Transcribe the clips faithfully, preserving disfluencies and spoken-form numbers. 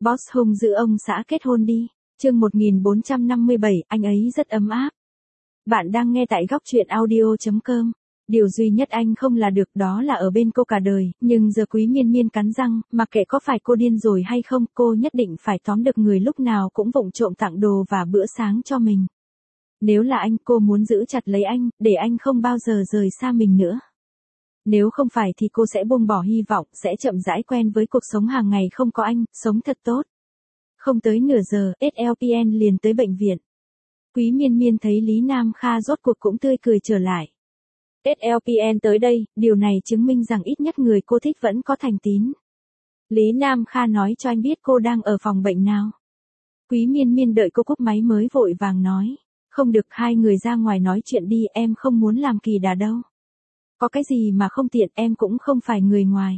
Boss hung dữ ông xã kết hôn đi. Chương một nghìn bốn trăm năm mươi bảy, anh ấy rất ấm áp. Bạn đang nghe tại góc truyện audio chấm com. Điều duy nhất anh không là được đó là ở bên cô cả đời, nhưng giờ Quý Miên Miên cắn răng, mặc kệ có phải cô điên rồi hay không, cô nhất định phải tóm được người lúc nào cũng vụng trộm tặng đồ và bữa sáng cho mình. Nếu là anh, cô muốn giữ chặt lấy anh, để anh không bao giờ rời xa mình nữa. Nếu không phải thì cô sẽ buông bỏ hy vọng, sẽ chậm rãi quen với cuộc sống hàng ngày không có anh, sống thật tốt. Không tới nửa giờ, ét lờ pê en liền tới bệnh viện. Quý Miên Miên thấy Lý Nam Kha rốt cuộc cũng tươi cười trở lại. ét lờ pê en tới đây, điều này chứng minh rằng ít nhất người cô thích vẫn có thành tín. Lý Nam Kha nói cho anh biết cô đang ở phòng bệnh nào. Quý Miên Miên đợi cô cúp máy mới vội vàng nói. Không được, hai người ra ngoài nói chuyện đi, em không muốn làm kỳ đà đâu. Có cái gì mà không tiện, em cũng không phải người ngoài.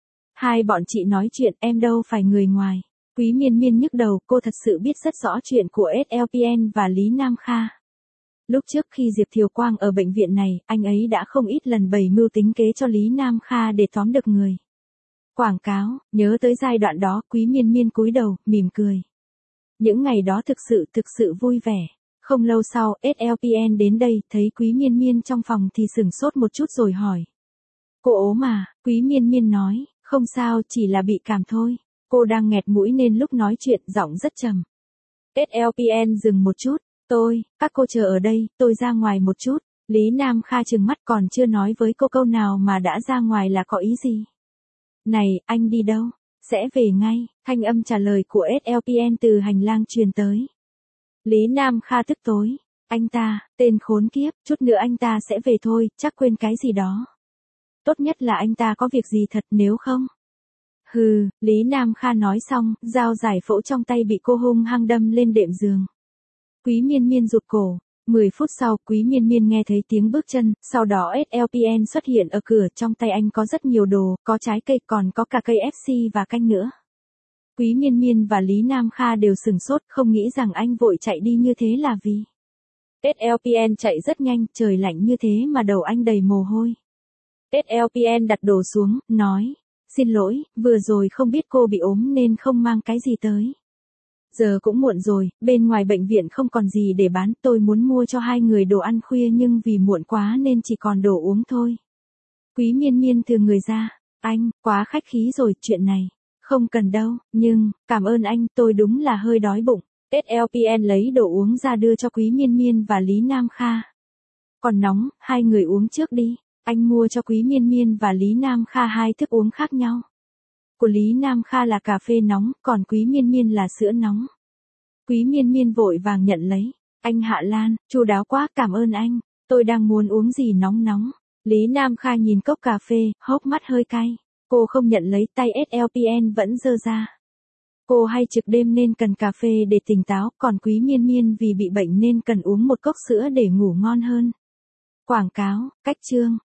Hai bọn chị nói chuyện, em đâu phải người ngoài. Quý Miên Miên nhức đầu, cô thật sự biết rất rõ chuyện của ét lờ pê en và Lý Nam Kha. Lúc trước khi Diệp Thiều Quang ở bệnh viện này, anh ấy đã không ít lần bày mưu tính kế cho Lý Nam Kha để tóm được người. Quảng cáo, nhớ tới giai đoạn đó, Quý Miên Miên cúi đầu, mỉm cười. Những ngày đó thực sự thực sự vui vẻ. Không lâu sau, ét lờ pê en đến đây, thấy Quý Miên Miên trong phòng thì sửng sốt một chút rồi hỏi. Cô ốm à? Quý Miên Miên nói, không sao, chỉ là bị cảm thôi. Cô đang nghẹt mũi nên lúc nói chuyện giọng rất trầm. ét lờ pê en dừng một chút, tôi, các cô chờ ở đây, tôi ra ngoài một chút. Lý Nam Kha trừng mắt còn chưa nói với cô câu nào mà đã ra ngoài là có ý gì. Này, anh đi đâu? Sẽ về ngay, thanh âm trả lời của ét lờ pê en từ hành lang truyền tới. Lý Nam Kha tức tối, anh ta, tên khốn kiếp, chút nữa anh ta sẽ về thôi, chắc quên cái gì đó. Tốt nhất là anh ta có việc gì thật, nếu không. Hừ, Lý Nam Kha nói xong, dao giải phẫu trong tay bị cô hung hăng đâm lên đệm giường. Quý Miên Miên rụt cổ. Mười phút sau, Quý Miên Miên nghe thấy tiếng bước chân, sau đó ét lờ pê en xuất hiện ở cửa, trong tay anh có rất nhiều đồ, có trái cây, còn có cả cây ép xê và canh nữa. Quý Miên Miên và Lý Nam Kha đều sửng sốt, không nghĩ rằng anh vội chạy đi như thế là vì. ét lờ pê en chạy rất nhanh, trời lạnh như thế mà đầu anh đầy mồ hôi. ét lờ pê en đặt đồ xuống, nói, xin lỗi, vừa rồi không biết cô bị ốm nên không mang cái gì tới. Giờ cũng muộn rồi, bên ngoài bệnh viện không còn gì để bán, tôi muốn mua cho hai người đồ ăn khuya nhưng vì muộn quá nên chỉ còn đồ uống thôi. Quý Miên Miên thừ người ra, anh, quá khách khí rồi, chuyện này. Không cần đâu, nhưng, cảm ơn anh, tôi đúng là hơi đói bụng. ét lờ pê en lấy đồ uống ra đưa cho Quý Miên Miên và Lý Nam Kha. Còn nóng, hai người uống trước đi. Anh mua cho Quý Miên Miên và Lý Nam Kha hai thức uống khác nhau. Của Lý Nam Kha là cà phê nóng, còn Quý Miên Miên là sữa nóng. Quý Miên Miên vội vàng nhận lấy. Anh Hạ Lan, chu đáo quá, cảm ơn anh. Tôi đang muốn uống gì nóng nóng. Lý Nam Kha nhìn cốc cà phê, hốc mắt hơi cay. Cô không nhận lấy, tay ét lờ pê en vẫn giơ ra. Cô hay trực đêm nên cần cà phê để tỉnh táo, còn Quý Miên Miên vì bị bệnh nên cần uống một cốc sữa để ngủ ngon hơn. Quảng cáo, cách chương.